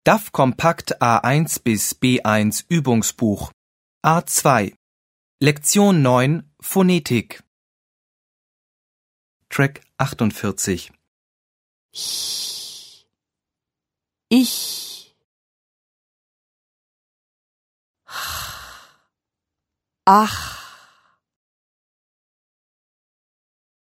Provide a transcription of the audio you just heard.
DAF Kompakt A1 bis B1 Übungsbuch A2 Lektion 9 Phonetik Track 48 Ich ach